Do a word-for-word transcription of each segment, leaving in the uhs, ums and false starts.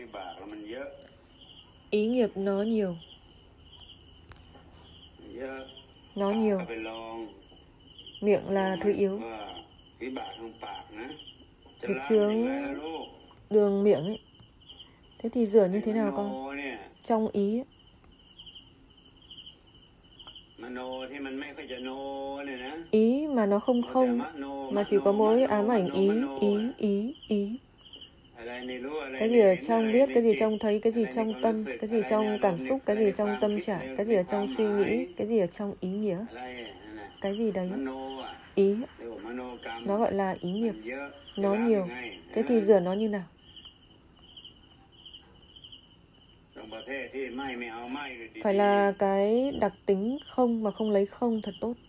Ý nghiệp nó nhiều. Nó nhiều. Miệng là thứ yếu. Nghiệp chướng đường miệng ấy. Thế thì rửa như thế nào con? Trong ý ấy. Ý mà nó không không, mà chỉ có mỗi ám ảnh ý, ý, ý, ý. Cái gì ở trong biết, cái gì trong thấy, cái gì trong tâm, cái gì trong cảm xúc, cái gì trong tâm trạng, cái gì ở trong suy nghĩ, cái gì ở trong ý nghĩa. Cái gì đấy, ý, nó gọi là ý nghiệp. Nó nhiều. Thế thì rửa nó như nào? Phải là cái đặc tính không mà không lấy không thật tốt.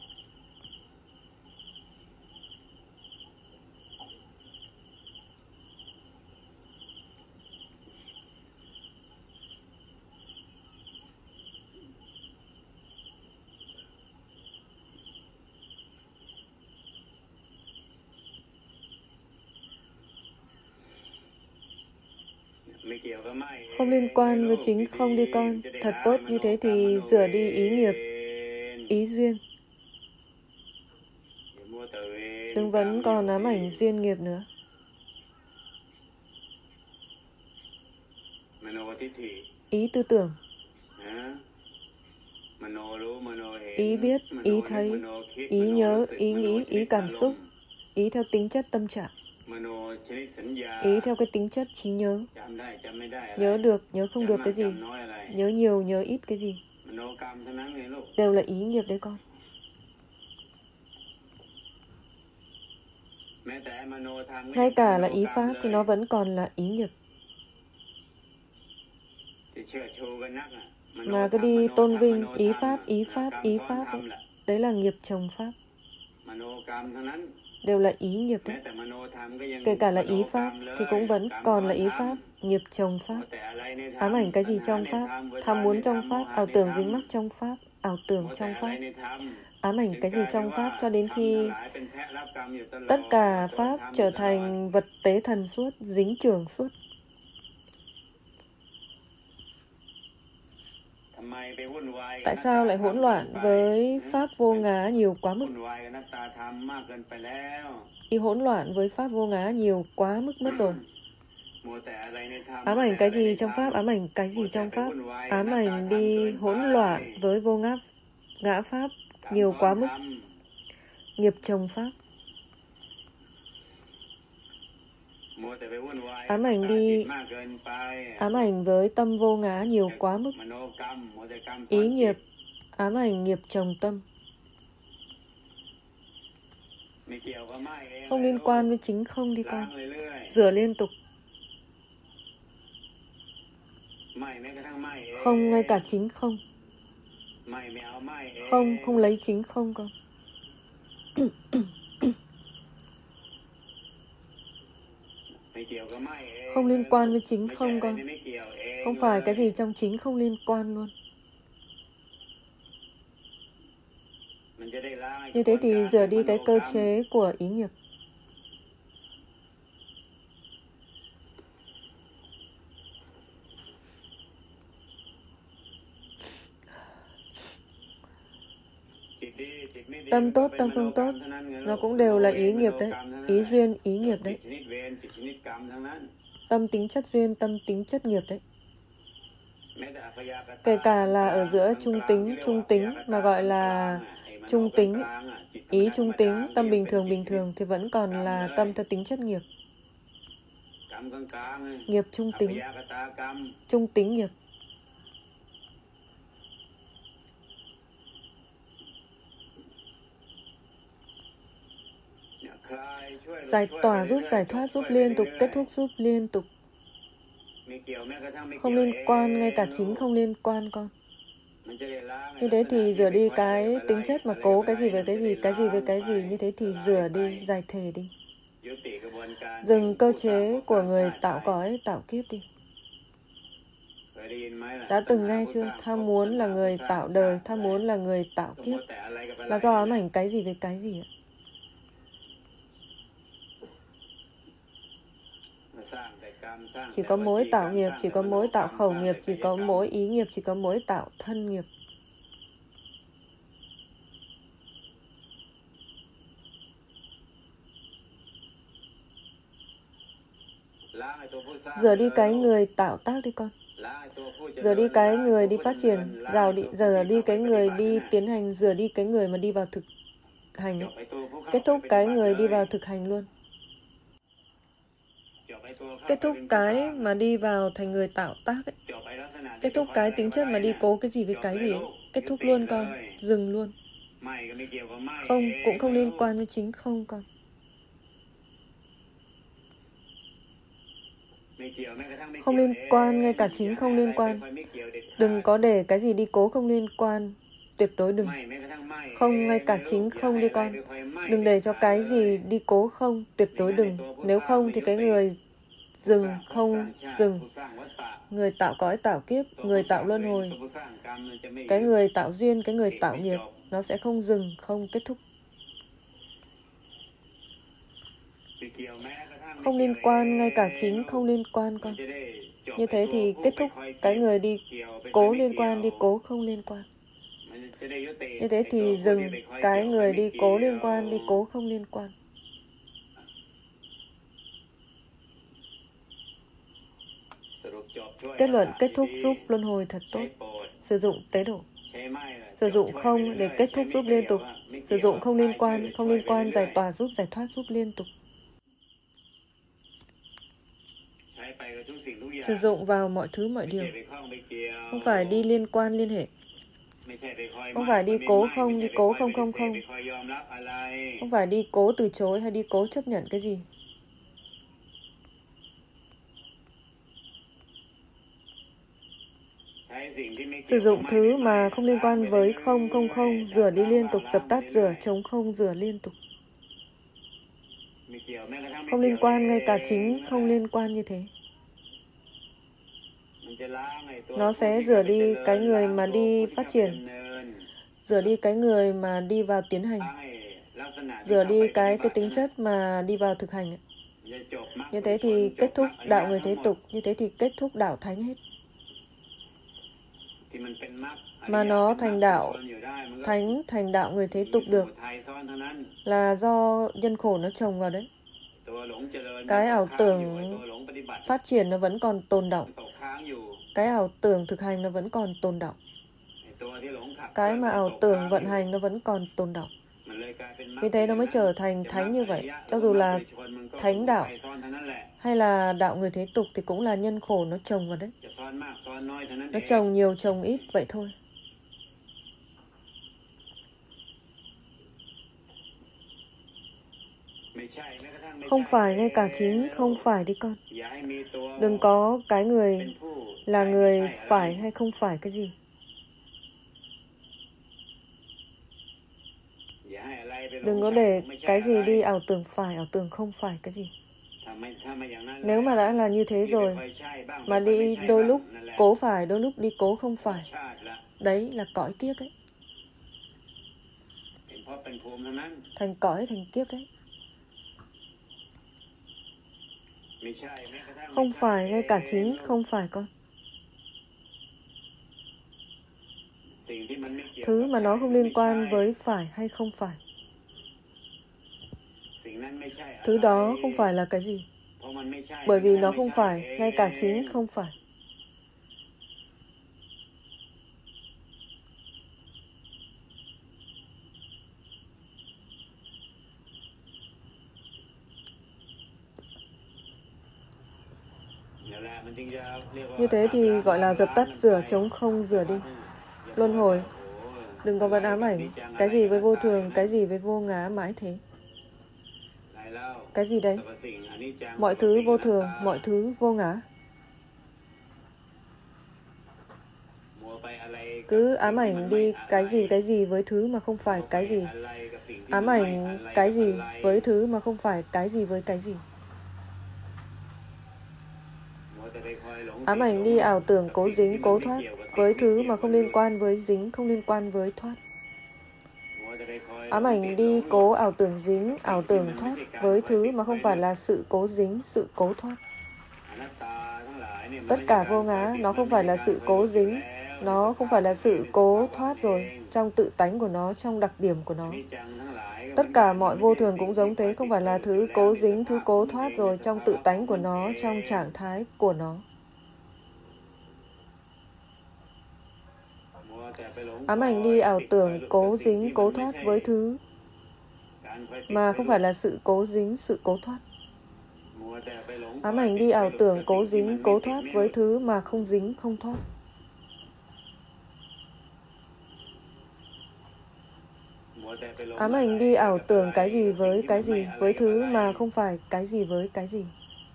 Không liên quan với chính không đi con. Thật tốt như thế thì rửa đi ý nghiệp, ý duyên. Đừng vẫn còn ám ảnh duyên nghiệp nữa. Ý tư tưởng, ý biết, ý thấy, ý nhớ, ý nghĩ, ý cảm xúc, ý theo tính chất tâm trạng, ý theo cái tính chất trí nhớ. Nhớ được, nhớ không được cái gì, nhớ nhiều, nhớ ít cái gì, đều là ý nghiệp đấy con. Ngay cả là ý pháp thì nó vẫn còn là ý nghiệp. Mà cứ đi tôn vinh ý pháp, ý pháp, ý pháp ấy. Đấy là nghiệp chồng pháp. Đều là ý nghiệp đấy. Kể cả là ý pháp thì cũng vẫn còn là ý pháp, nghiệp chồng pháp. Ám ảnh cái gì trong pháp, tham muốn trong pháp, ảo tưởng dính mắc trong pháp, ảo tưởng trong pháp. Ám ảnh cái gì trong pháp cho đến khi tất cả pháp trở thành vật tế thần suốt, dính chưởng suốt. Tại sao lại hỗn loạn với pháp vô ngã nhiều quá mức? Ý hỗn loạn với pháp vô ngã nhiều quá mức mất rồi. Ám ảnh cái gì trong pháp, ám ảnh cái gì trong pháp. Ám ảnh đi hỗn loạn với vô ngã, ngã pháp nhiều quá mức. Nghiệp chồng pháp. Ám ảnh đi ám ảnh với tâm vô ngã nhiều quá mức. Ý nghiệp, ám ảnh nghiệp chồng tâm. Không liên quan với chính không đi con. Rửa liên tục. Không ngay cả chính không. Không, không lấy chính không con. Không liên quan với chính không con. Không phải cái gì trong chính không liên quan luôn. Như thế thì rửa đi cái cơ chế của ý nghiệp. Tâm tốt, tâm không tốt, nó cũng đều là ý nghiệp đấy. Ý duyên, ý nghiệp đấy. Tâm tính chất duyên, tâm tính chất nghiệp đấy. Kể cả là ở giữa trung tính, trung tính mà gọi là trung tính, ý trung tính, tâm bình thường, bình thường thì vẫn còn là tâm theo tính chất nghiệp. Nghiệp trung tính, trung tính nghiệp. Giải tỏa giúp giải thoát, giúp liên tục, kết thúc giúp liên tục. Không liên quan, ngay cả chính không liên quan con. Như thế thì rửa đi cái tính chất mà cố cái gì với cái gì, cái gì với cái gì. Như thế thì rửa đi, giải thể đi. Dừng cơ chế của người tạo cõi, tạo kiếp đi. Đã từng nghe chưa? Tham muốn là người tạo đời, tham muốn là người tạo kiếp. Là do ám ảnh cái gì với cái gì ạ? Chỉ có mỗi tạo nghiệp, chỉ có mỗi tạo khẩu nghiệp, chỉ có mỗi ý nghiệp, chỉ có mỗi tạo thân nghiệp. Giờ đi cái người tạo tác đi con. Giờ đi cái người đi phát triển, giờ đi, giờ đi cái người đi tiến hành, giờ đi cái người mà đi vào thực hành ấy. Kết thúc cái người đi vào thực hành luôn. Kết thúc cái mà đi vào thành người tạo tác ấy. Kết thúc cái tính chất mà đi cố cái gì với cái gì ấy. Kết thúc luôn con, dừng luôn. Không, cũng không liên quan với chính không con. Không liên quan, ngay cả chính không liên quan. Đừng có để cái gì đi cố không liên quan. Tuyệt đối đừng. Không, ngay cả chính không đi con. Đừng để cho cái gì đi cố không. Tuyệt đối đừng. Nếu không thì cái người dừng, không dừng. Người tạo cõi tạo kiếp, người tạo luân hồi. Cái người tạo duyên, cái người tạo nghiệp, nó sẽ không dừng, không kết thúc. Không liên quan, ngay cả chính không liên quan con. Như thế thì kết thúc cái người đi cố liên quan, đi cố không liên quan. Như thế thì dừng cái người đi cố liên quan, đi cố không liên quan. Kết luận kết thúc giúp luân hồi thật tốt. Sử dụng tế độ. Sử dụng không để kết thúc giúp liên tục. Sử dụng không liên quan, không liên quan giải tỏa giúp giải thoát giúp liên tục. Sử dụng vào mọi thứ mọi điều. Không phải đi liên quan liên hệ. Không phải đi cố không, đi cố không không không. Không phải đi cố từ chối hay đi cố chấp nhận cái gì. Sử dụng thứ mà không liên quan với không không không, rửa đi liên tục, dập tắt rửa, chống không rửa liên tục. Không liên quan, ngay cả chính không liên quan như thế. Nó sẽ rửa đi cái người mà đi phát triển, rửa đi cái người mà đi vào tiến hành, rửa đi cái cái tính chất mà đi vào thực hành. Như thế thì kết thúc đạo người thế tục, như thế thì kết thúc đạo thánh hết. Mà nó thành đạo thánh, thành đạo người thế tục được là do nhân khổ nó chồng vào đấy. Cái ảo tưởng phát triển nó vẫn còn tồn đọng. Cái ảo tưởng thực hành nó vẫn còn tồn đọng. Cái mà ảo tưởng vận hành nó vẫn còn tồn đọng. Vì thế nó mới trở thành thánh như vậy. Cho dù là thánh đạo hay là đạo người thế tục thì cũng là nhân khổ nó chồng vào đấy. Nó chồng nhiều chồng ít vậy thôi. Không phải, ngay cả chính không phải đi con. Đừng có cái người là người phải hay không phải cái gì. Đừng có để cái gì đi ảo tưởng phải, ảo tưởng không phải cái gì. Nếu mà đã là như thế rồi, mà đi đôi lúc cố phải, đôi lúc đi cố không phải, đấy là cõi kiếp đấy. Thành cõi, thành kiếp đấy. Không phải, ngay cả chính không phải con. Thứ mà nó không liên quan với phải hay không phải. Thứ đó không phải là cái gì. Bởi vì nó không phải, ngay cả chính không phải. Như thế thì gọi là dập tắt rửa, chống không rửa đi. Luân hồi. Đừng có vẫn ám ảnh. Cái gì với vô thường, cái gì với vô ngã mãi thế. Cái gì đấy? Mọi thứ vô thường, mọi thứ vô ngã. Cứ ám ảnh đi cái gì cái gì với thứ mà không phải cái gì. Ám ảnh cái gì với thứ mà không phải cái gì với cái gì. Ám ảnh đi ảo tưởng cố dính, cố thoát với thứ mà không liên quan với dính, không liên quan với thoát. Ám ảnh đi cố ảo tưởng dính, ảo tưởng thoát với thứ mà không phải là sự cố dính, sự cố thoát. Tất cả vô ngã, nó không phải là sự cố dính, nó không phải là sự cố thoát rồi, trong tự tánh của nó, trong đặc điểm của nó. Tất cả mọi vô thường cũng giống thế, không phải là thứ cố dính, thứ cố thoát rồi, trong tự tánh của nó, trong trạng thái của nó. Ám ảnh đi ảo tưởng cố dính, cố thoát với thứ mà không phải là sự cố dính, sự cố thoát. Ám ảnh đi ảo tưởng cố dính, cố thoát với thứ mà không dính, không thoát. Ám ảnh đi ảo tưởng cái gì với cái gì, với thứ mà không phải cái gì với cái gì.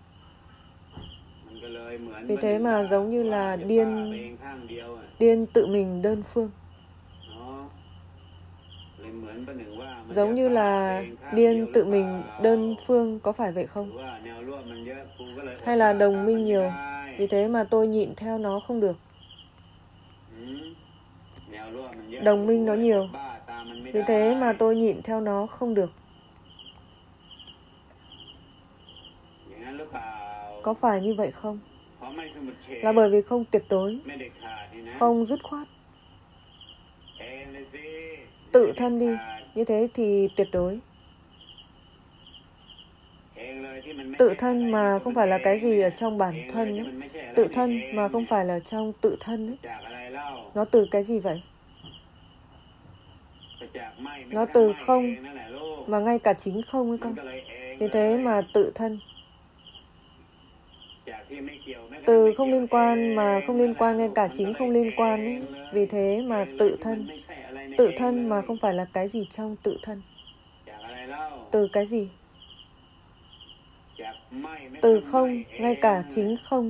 Vì thế mà giống như là điên, điên tự mình đơn phương. Giống như là điên tự mình đơn phương, có phải vậy không? Hay là đồng minh nhiều, vì thế mà tôi nhịn theo nó không được. Đồng minh nó nhiều, vì thế mà tôi nhịn theo nó không được. Có phải như vậy không? Là bởi vì không tuyệt đối, không dứt khoát. Tự thân đi, như thế thì tuyệt đối. Tự thân mà không phải là cái gì ở trong bản thân ấy. Tự thân mà không phải là trong tự thân ấy. Nó từ cái gì vậy? Nó từ không, mà ngay cả chính không ấy con. Vì thế mà tự thân. Từ không liên quan mà không liên quan, ngay cả chính không liên quan ấy. Vì thế mà tự thân. Tự thân mà không phải là cái gì trong tự thân. Từ cái gì? Từ không, ngay cả chính không.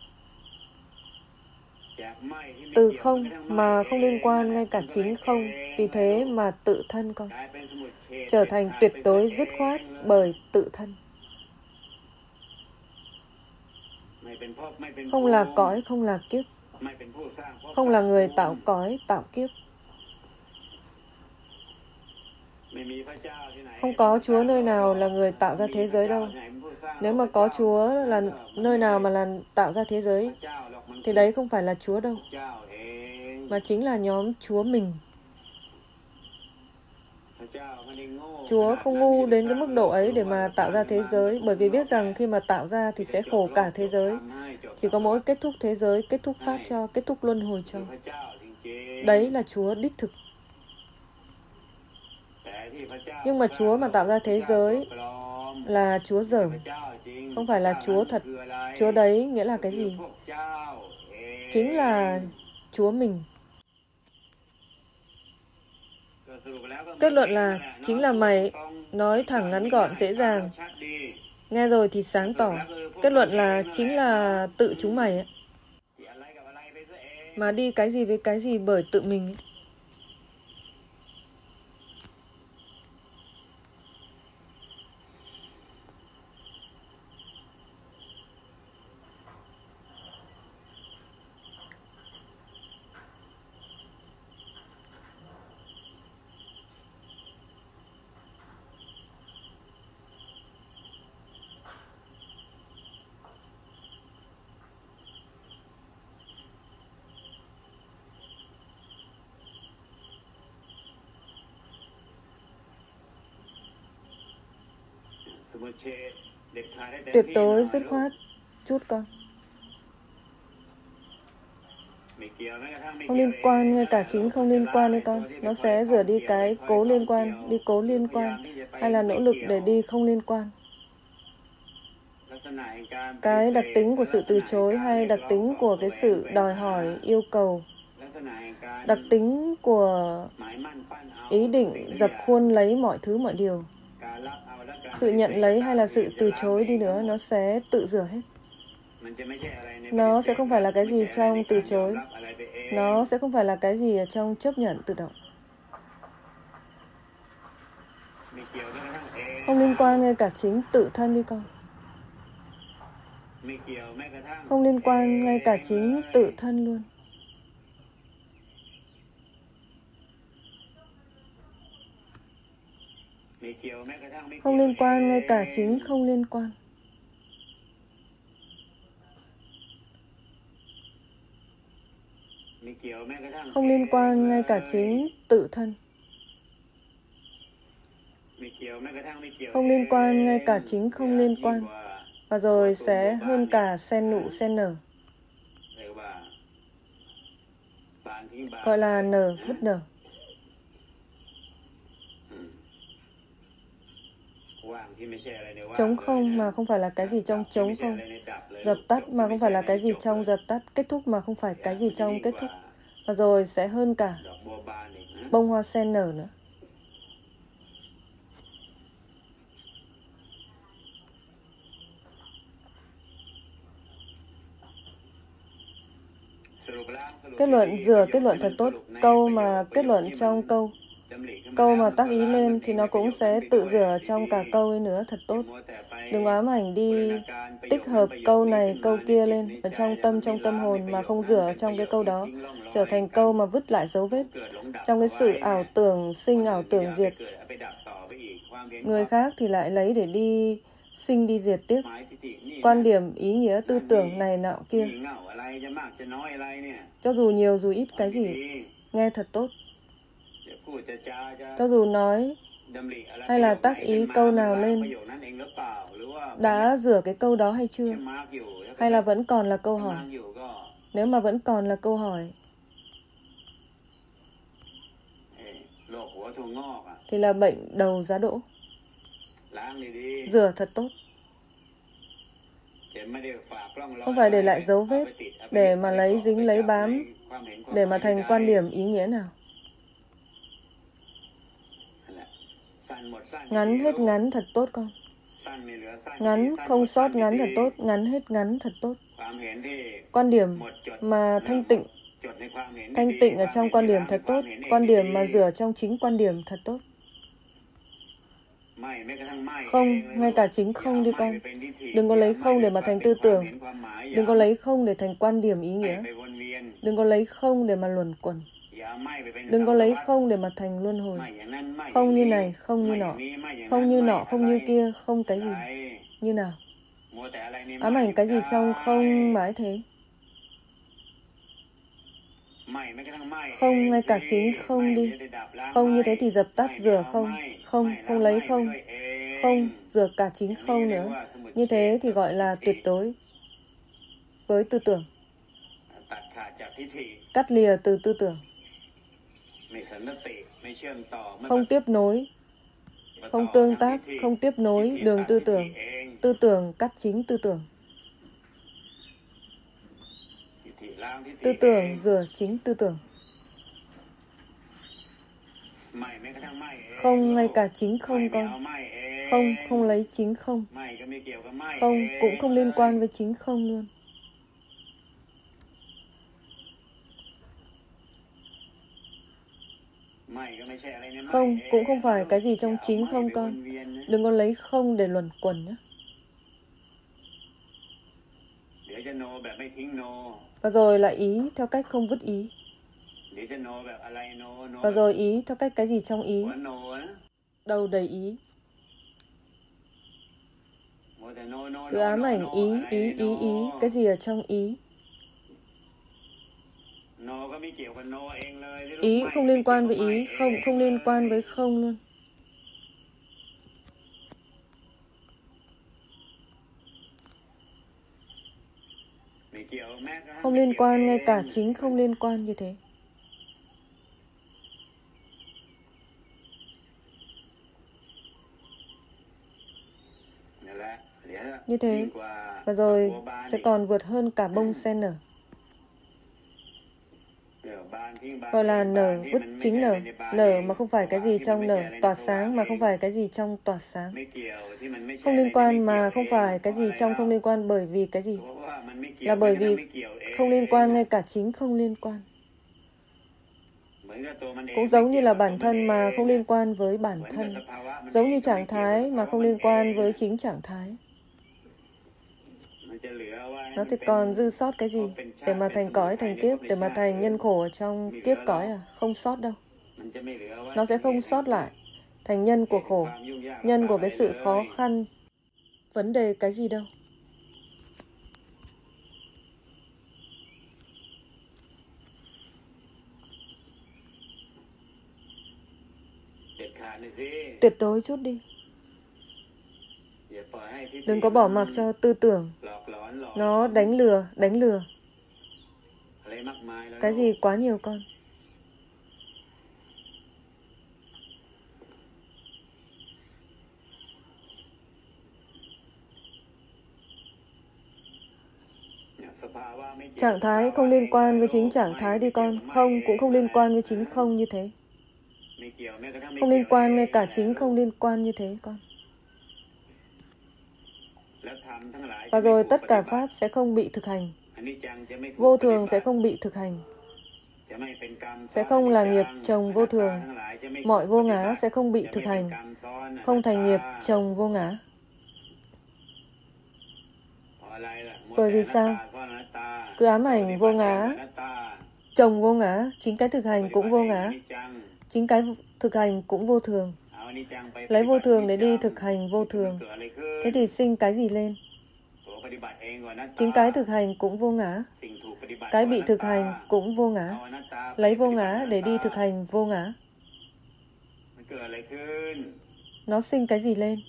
Từ không mà không liên quan, ngay cả chính không. Vì thế mà tự thân con trở thành tuyệt đối dứt khoát bởi tự thân. Không là cõi, không là kiếp. Không là người tạo cõi, tạo kiếp. Không có Chúa nơi nào là người tạo ra thế giới đâu. Nếu mà có Chúa là nơi nào mà là tạo ra thế giới, thì đấy không phải là Chúa đâu, mà chính là nhóm Chúa mình. Chúa không ngu đến cái mức độ ấy để mà tạo ra thế giới, bởi vì biết rằng khi mà tạo ra thì sẽ khổ cả thế giới. Chỉ có mỗi kết thúc thế giới, kết thúc Pháp cho, kết thúc luân hồi cho. Đấy là Chúa đích thực. Nhưng mà Chúa mà tạo ra thế giới là Chúa dởm, không phải là Chúa thật. Chúa đấy nghĩa là cái gì? Chính là Chúa mình. Kết luận là chính là mày, nói thẳng ngắn gọn dễ dàng. Nghe rồi thì sáng tỏ. Kết luận là chính là tự chúng mày ấy. Mà đi cái gì với cái gì bởi tự mình ấy. Tuyệt đối dứt khoát chút con. Không liên quan, ngay cả chính không liên quan đấy con. Nó sẽ rửa đi cái cố liên quan, đi cố liên quan, hay là nỗ lực để đi không liên quan. Cái đặc tính của sự từ chối hay đặc tính của cái sự đòi hỏi, yêu cầu. Đặc tính của ý định dập khuôn lấy mọi thứ mọi điều. Sự nhận lấy hay là sự từ chối đi nữa, nó sẽ tự rửa hết. Nó sẽ không phải là cái gì trong từ chối. Nó sẽ không phải là cái gì ở trong chấp nhận tự động. Không liên quan ngay cả chính tự thân đi con. Không liên quan ngay cả chính tự thân luôn. Không liên quan ngay cả chính không liên quan. không liên quan ngay cả chính tự thân, không liên quan ngay cả chính không liên quan, và rồi sẽ hơn cả sen nụ sen nở, gọi là nở vứt nở. Trống không mà không phải là cái gì trong trống không, dập tắt mà không phải là cái gì trong dập tắt, kết thúc mà không phải cái gì trong kết thúc, và rồi sẽ hơn cả bông hoa sen nở nữa. Kết luận dừa kết luận thật tốt. Câu mà kết luận trong câu, câu mà tác ý lên thì nó cũng sẽ tự dừa trong cả câu ấy nữa, thật tốt. Đừng ám ảnh đi tích hợp câu này câu kia lên ở trong tâm trong tâm hồn mà không dừa trong cái câu đó, trở thành câu mà vứt lại dấu vết. Trong cái sự ảo tưởng sinh ảo tưởng diệt, người khác thì lại lấy để đi sinh đi diệt tiếp. Quan điểm, ý nghĩa, tư tưởng này nọ kia, cho dù nhiều dù ít cái gì, nghe thật tốt. Cho dù nói hay là tác ý câu nào lên, đã rửa cái câu đó hay chưa? Hay là vẫn còn là câu hỏi? Nếu mà vẫn còn là câu hỏi, thì là bệnh đầu giá đỗ. Rửa thật tốt. Không phải để lại dấu vết, để mà lấy dính lấy bám, để mà thành quan điểm ý nghĩa nào. Ngắn hết ngắn thật tốt con. Ngắn không sót ngắn thật tốt, ngắn hết ngắn thật tốt. Quan điểm mà thanh tịnh, thanh tịnh ở trong quan điểm thật tốt. Quan điểm mà rửa trong chính quan điểm thật tốt. Không, ngay cả chính không đi con. Đừng có lấy không để mà thành tư tưởng. Đừng có lấy không để thành quan điểm ý nghĩa. Đừng có lấy không để mà luẩn quẩn. Đừng có lấy không để mà thành luân hồi. Không như này, không như nọ. Không như nọ, không như kia, không cái gì. Như nào? Ám ảnh cái gì trong không mãi thế. Không ngay cả chính không đi. Không như thế thì dập tắt rửa không. Không, không lấy không. Không, rửa cả chính không nữa. Như thế thì gọi là tuyệt đối với tư tưởng. Cắt lìa từ tư tưởng. Không tiếp nối, không tương tác, không tiếp nối đường tư tưởng. Tư tưởng cắt chính tư tưởng. Tư tưởng rửa chính tư tưởng. Không ngay cả chính không con. Không, không lấy chính không. Không, cũng không liên quan với chính không luôn. Không, cũng không phải cái gì trong chính không con. Đừng có lấy không để luẩn quẩn nhé. Và rồi lại ý theo cách không vứt ý. Và rồi ý theo cách cái gì trong ý. Đầu đầy ý. Cứ ám ảnh ý, ý, ý, ý. Cái gì ở trong ý. Ý không liên quan với ý. Không, không liên quan với không luôn. Không liên quan ngay cả chính không liên quan như thế. Như thế, và rồi sẽ còn vượt hơn cả bông sen nở. Gọi là nở vứt chính nở. Nở mà không phải cái gì trong nở. Tỏa sáng mà không phải cái gì trong tỏa sáng. Không liên quan mà không phải cái gì trong không liên quan bởi vì cái gì. Là bởi vì không liên quan ngay cả chính không liên quan. Cũng giống như là bản thân mà không liên quan với bản thân. Giống như trạng thái mà không liên quan với chính trạng thái. Nó thì còn dư sót cái gì? Để mà thành cõi thành kiếp, để mà thành nhân khổ ở trong kiếp cõi à? Không sót đâu. Nó sẽ không sót lại. Thành nhân của khổ. Nhân của cái sự khó khăn. Vấn đề cái gì đâu. Tuyệt đối chút đi. Đừng có bỏ mặc cho tư tưởng nó đánh lừa, đánh lừa. Cái gì quá nhiều con? Trạng thái không liên quan với chính trạng thái đi con. Không cũng không liên quan với chính không như thế. Không liên quan, ngay cả chính không liên quan như thế con. Và rồi tất cả Pháp sẽ không bị thực hành. Vô thường sẽ không bị thực hành. Sẽ không là nghiệp chồng vô thường. Mọi vô ngã sẽ không bị thực hành. Không thành nghiệp chồng vô ngã. Bởi vì sao? Cứ ám ảnh vô ngã, chồng vô ngã, chính cái thực hành cũng vô ngã. Chính cái thực hành cũng vô thường. Lấy vô thường để đi thực hành vô thường. Thế thì sinh cái gì lên? Chính cái thực hành cũng vô ngã. Cái bị thực hành cũng vô ngã. Lấy vô ngã để đi thực hành vô ngã. Nó sinh cái gì lên?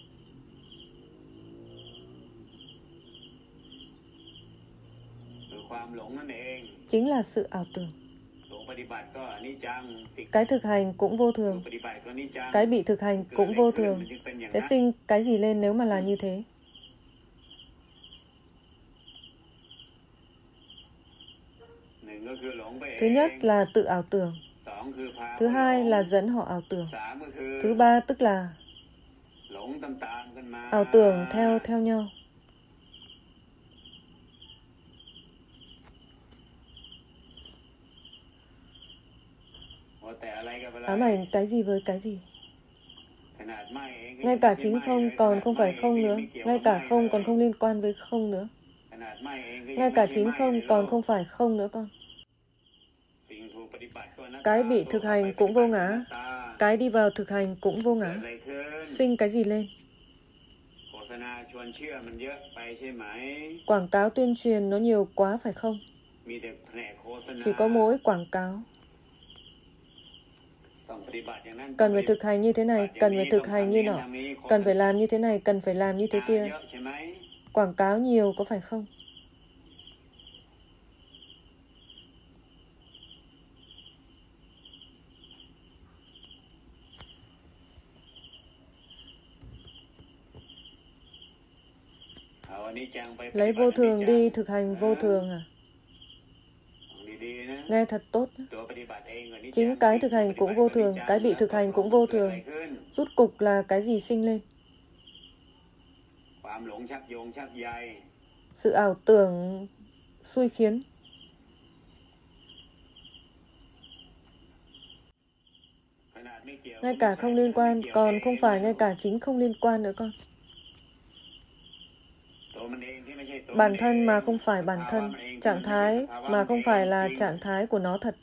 Chính là sự ảo tưởng. Cái thực hành cũng vô thường. Cái bị thực hành cũng vô thường. Sẽ sinh cái gì lên nếu mà là như thế? Thứ nhất là tự ảo tưởng. Thứ hai là dẫn họ ảo tưởng. Thứ ba tức là ảo tưởng theo theo nhau. Ám ảnh cái gì với cái gì? Ngay cả chính không còn không phải không nữa. Ngay cả không còn không liên quan với không nữa. Ngay cả chính không còn không phải không nữa con. Cái bị thực hành cũng vô ngã. Cái đi vào thực hành cũng vô ngã. Sinh cái gì lên? Quảng cáo tuyên truyền nó nhiều quá phải không? Chỉ có mỗi quảng cáo. Cần phải thực hành như thế này, cần phải thực hành như nọ, cần phải làm như thế này, cần phải làm như thế kia. Quảng cáo nhiều có phải không? Lấy vô thường đi thực hành vô thường à? Nghe thật tốt. Chính cái thực hành cũng vô thường, cái bị thực hành cũng vô thường. Rút cục là cái gì sinh lên? Sự ảo tưởng xui khiến. Ngay cả không liên quan, còn không phải ngay cả chính không liên quan nữa con. Bản thân mà không phải bản thân, trạng thái mà không phải là trạng thái của nó thật.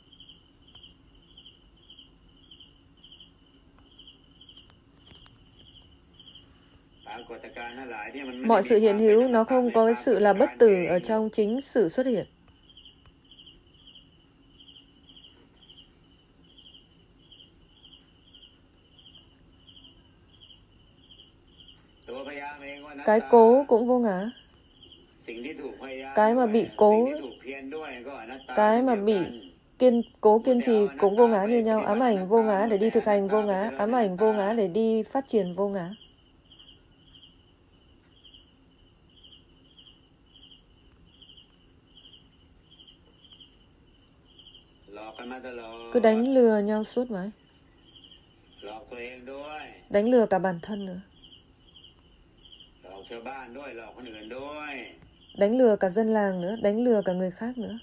Mọi sự hiện hữu nó không có sự là bất tử ở trong chính sự xuất hiện. Cái cố cũng vô ngã. Cái mà bị cố, cái mà bị kiên cố kiên trì cũng vô ngã như nhau. Ám ảnh vô ngã để đi thực hành vô ngã. Ám ảnh vô ngã để đi phát triển vô ngã. Cứ đánh lừa nhau suốt mãi. Đánh lừa cả bản thân nữa. Đánh lừa cả dân làng nữa. Đánh lừa cả người khác nữa.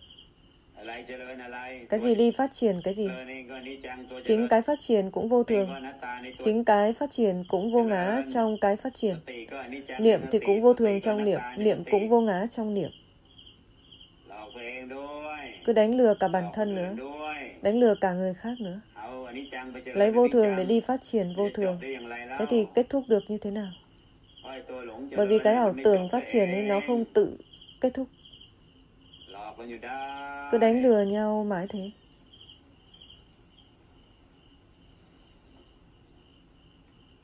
Cái gì đi phát triển cái gì? Chính cái phát triển cũng vô thường. Chính cái phát triển cũng vô ngã trong cái phát triển. Niệm thì cũng vô thường trong niệm. Niệm cũng vô ngã trong niệm. Cứ đánh lừa cả bản thân nữa. Đánh lừa cả người khác nữa. Lấy vô thường để đi phát triển vô thường. Thế thì kết thúc được như thế nào? Bởi vì cái ảo tưởng phát triển ấy nó không tự kết thúc. Cứ đánh lừa nhau mãi thế.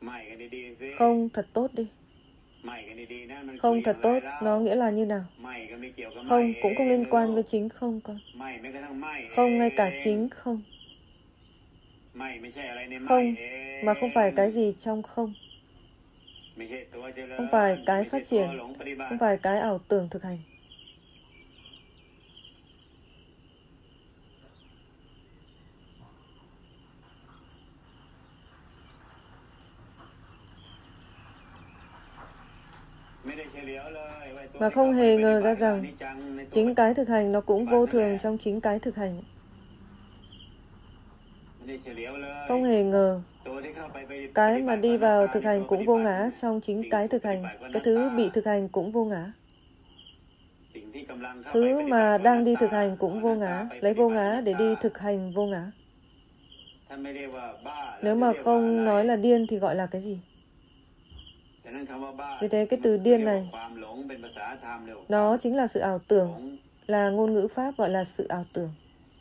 Không thật tốt đi. Không thật tốt, nó nghĩa là như nào? Không cũng không liên quan với chính không con. Không ngay cả chính không. Không mà không phải cái gì trong không. Không phải cái phát triển, không phải cái ảo tưởng thực hành. Mà không hề ngờ ra rằng chính cái thực hành nó cũng vô thường trong chính cái thực hành. Không hề ngờ cái mà đi vào thực hành cũng vô ngã trong chính cái thực hành. Cái thứ bị thực hành cũng vô ngã. Thứ mà đang đi thực hành cũng vô ngã. Lấy vô ngã để đi thực hành vô ngã. Nếu mà không nói là điên thì gọi là cái gì? Vì thế cái từ điên này nó chính là sự ảo tưởng, là ngôn ngữ Pháp gọi là sự ảo tưởng.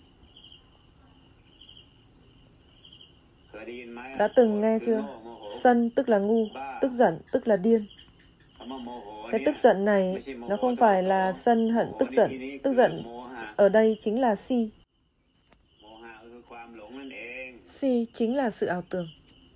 Đã từng nghe chưa? Sân tức là ngu, tức giận tức là điên. Cái tức giận này nó không phải là sân hận tức giận. Tức giận ở đây chính là si. Si chính là sự ảo tưởng.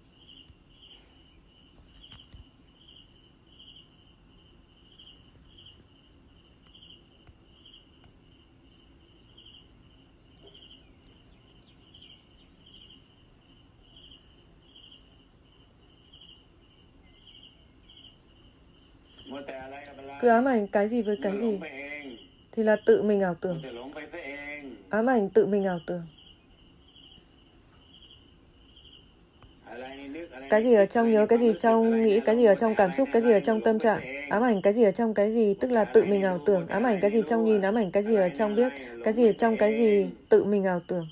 Cứ ám ảnh cái gì với cái gì thì là tự mình ảo tưởng. Ám ảnh tự mình ảo tưởng. Cái gì ở trong nhớ, cái gì trong nghĩ, cái gì ở trong cảm xúc, cái gì ở trong tâm trạng. Ám ảnh cái gì ở trong cái gì tức là tự mình ảo tưởng. Ám ảnh cái gì trong nhìn, ám ảnh cái gì ở trong biết, cái gì ở trong cái gì tự mình ảo tưởng.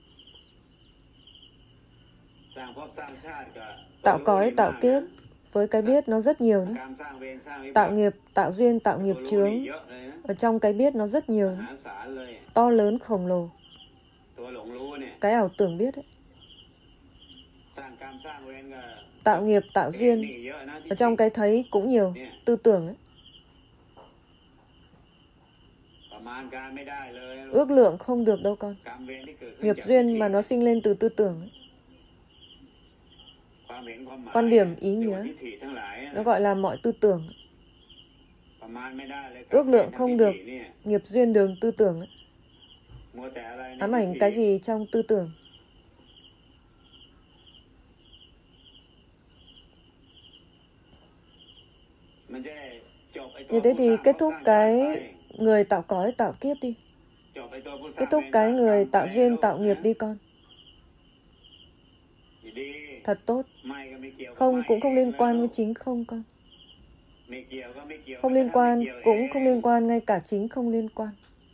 Tạo cõi, tạo kiếp với cái biết nó rất nhiều nhé. Tạo nghiệp, tạo duyên, tạo nghiệp chướng ở trong cái biết nó rất nhiều nhé. To lớn khổng lồ. Cái ảo tưởng biết ấy. Tạo nghiệp, tạo duyên ở trong cái thấy cũng nhiều. Tư tưởng ấy. Ước lượng không được đâu con. Nghiệp duyên mà nó sinh lên từ tư tưởng ấy. Quan điểm, ý nghĩa nó gọi là mọi tư tưởng. Ước lượng không được nghiệp duyên đường tư tưởng ấy. Ám ảnh cái gì trong tư tưởng. Như thế thì kết thúc cái người tạo cõi tạo kiếp đi. Kết thúc cái người tạo duyên tạo nghiệp đi con. Thật tốt. Không cũng không liên quan với chính không con. Không liên quan cũng không liên quan, ngay cả chính không liên quan.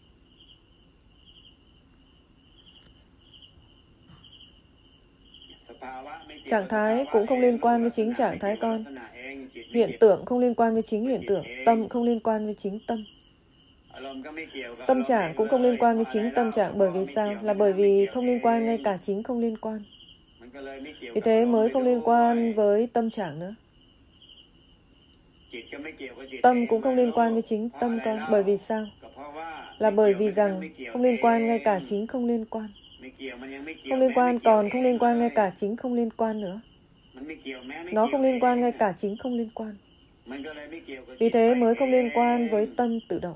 Trạng thái cũng không liên quan với chính trạng thái con. Hiện tượng không liên quan với chính hiện tượng. Tâm không liên quan với chính tâm. Tâm trạng cũng không liên quan với chính tâm trạng. Bởi vì sao? Là bởi vì không liên quan, ngay cả chính không liên quan. Vì thế mới không liên quan với tâm trạng nữa. Tâm cũng không liên quan với chính tâm con. Bởi vì sao? Là bởi vì rằng không liên quan, ngay cả chính không liên quan. Không liên quan còn không liên quan, ngay cả chính không liên quan nữa. Nó không liên quan, ngay cả chính không liên quan. Vì thế mới không liên quan với tâm tự động.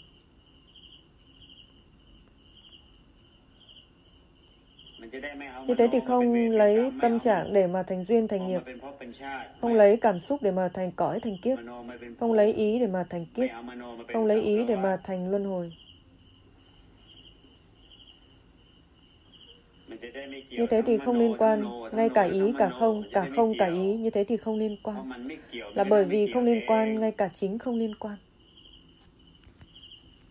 Như thế thì không lấy tâm trạng để mà thành duyên thành nghiệp. Không lấy cảm xúc để mà thành cõi thành kiếp. Không lấy ý để mà thành kiếp. Không lấy ý để mà thành luân hồi. Như thế thì không liên quan, ngay cả ý cả không, cả không cả ý, như thế thì không liên quan. Là bởi vì không liên quan, ngay cả chính không liên quan.